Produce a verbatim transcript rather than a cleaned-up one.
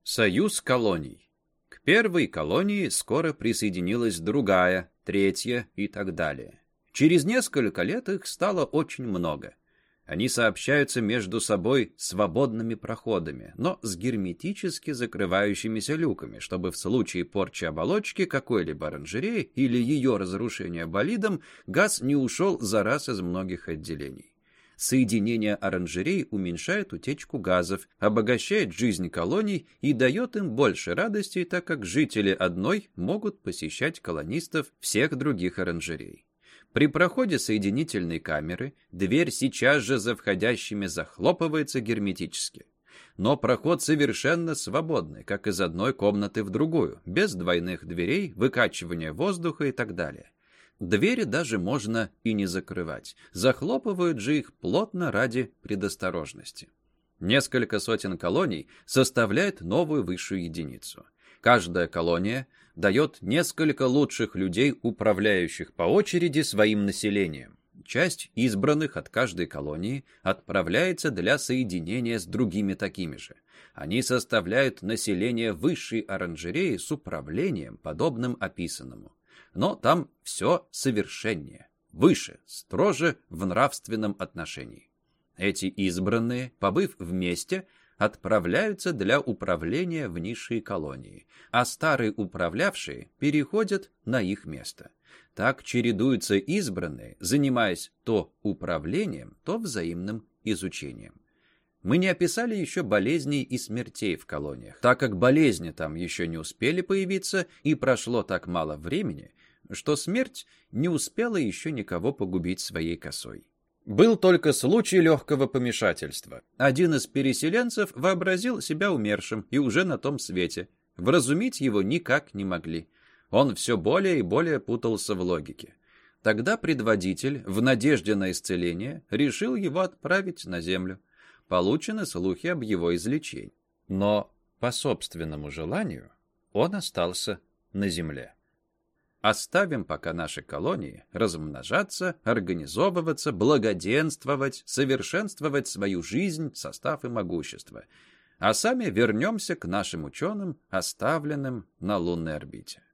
Союз колоний. К первой колонии скоро присоединилась другая, третья и так далее. Через несколько лет их стало очень много. Они сообщаются между собой свободными проходами, но с герметически закрывающимися люками, чтобы в случае порчи оболочки какой-либо оранжереи или ее разрушения болидом газ не ушел за раз из многих отделений. Соединение оранжерей уменьшает утечку газов, обогащает жизнь колоний и дает им больше радости, так как жители одной могут посещать колонистов всех других оранжерей. При проходе соединительной камеры дверь сейчас же за входящими захлопывается герметически. Но проход совершенно свободный, как из одной комнаты в другую, без двойных дверей, выкачивания воздуха и так далее. Двери даже можно и не закрывать. Захлопывают же их плотно ради предосторожности. Несколько сотен колоний составляет новую высшую единицу. Каждая колония дает несколько лучших людей, управляющих по очереди своим населением. Часть избранных от каждой колонии отправляется для соединения с другими такими же. Они составляют население высшей оранжереи с управлением, подобным описанному. Но там все совершеннее, выше, строже в нравственном отношении. Эти избранные, побыв вместе, отправляются для управления в низшие колонии, а старые управлявшие переходят на их место. Так чередуются избранные, занимаясь то управлением, то взаимным изучением. Мы не описали еще болезней и смертей в колониях, так как болезни там еще не успели появиться и прошло так мало времени, что смерть не успела еще никого погубить своей косой. Был только случай легкого помешательства. Один из переселенцев вообразил себя умершим и уже на том свете. Вразумить его никак не могли. Он все более и более путался в логике. Тогда предводитель, в надежде на исцеление, решил его отправить на землю. Получены слухи об его излечении. Но по собственному желанию он остался на земле. Оставим пока наши колонии размножаться, организовываться, благоденствовать, совершенствовать свою жизнь, состав и могущество. А сами вернемся к нашим ученым, оставленным на лунной орбите.